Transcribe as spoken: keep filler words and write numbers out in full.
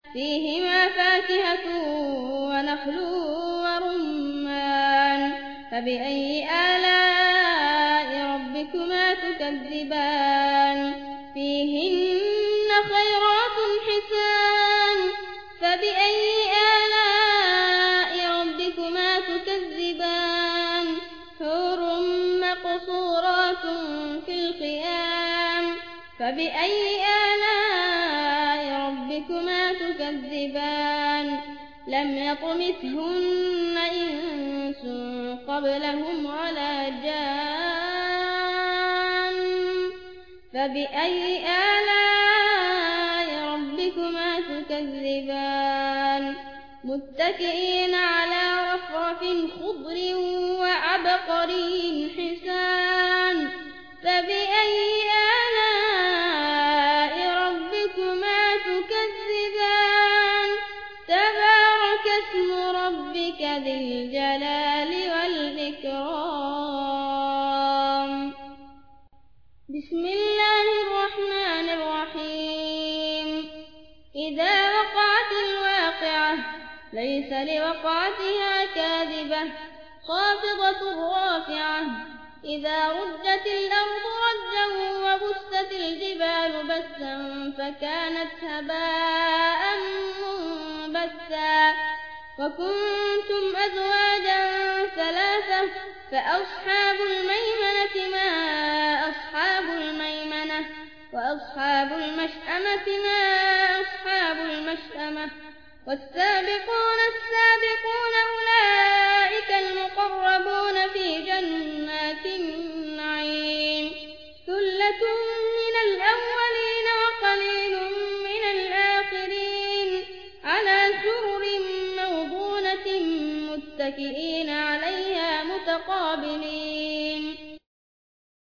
فيهما فاكهة ونخل ورمان فبأي آلاء ربكما تكذبان فيهن خيرات حسان فبأي آلاء ربكما تكذبان حور مقصورات في الخيام فبأي آلاء ربكما تكذبان لم يطمثهن إنس قبلهم ولا جان فبأي آلاء ربكما تكذبان متكئين على رفرف خضر وعبقري حسان فبأي آلاء ربكما تكذبان تبارك اسم ربك ذي الجلال والإكرام بسم الله الرحمن الرحيم إذا وقعت الواقعة ليس لوقعتها كاذبة خافضة رافعة إذا رجت الأرض رجا وبست الجبال بسا فكانت هباء منبثا وكنتم أزواجا ثلاثة فأصحاب الميمنة ما أصحاب الميمنة وأصحاب المشأمة ما أصحاب المشأمة والسابقون السابقون أولئك المقربون في جنات النعيم ثلة من الأولين وقليل من الآخرين على سرر موضونة متكئين عليها متقابلين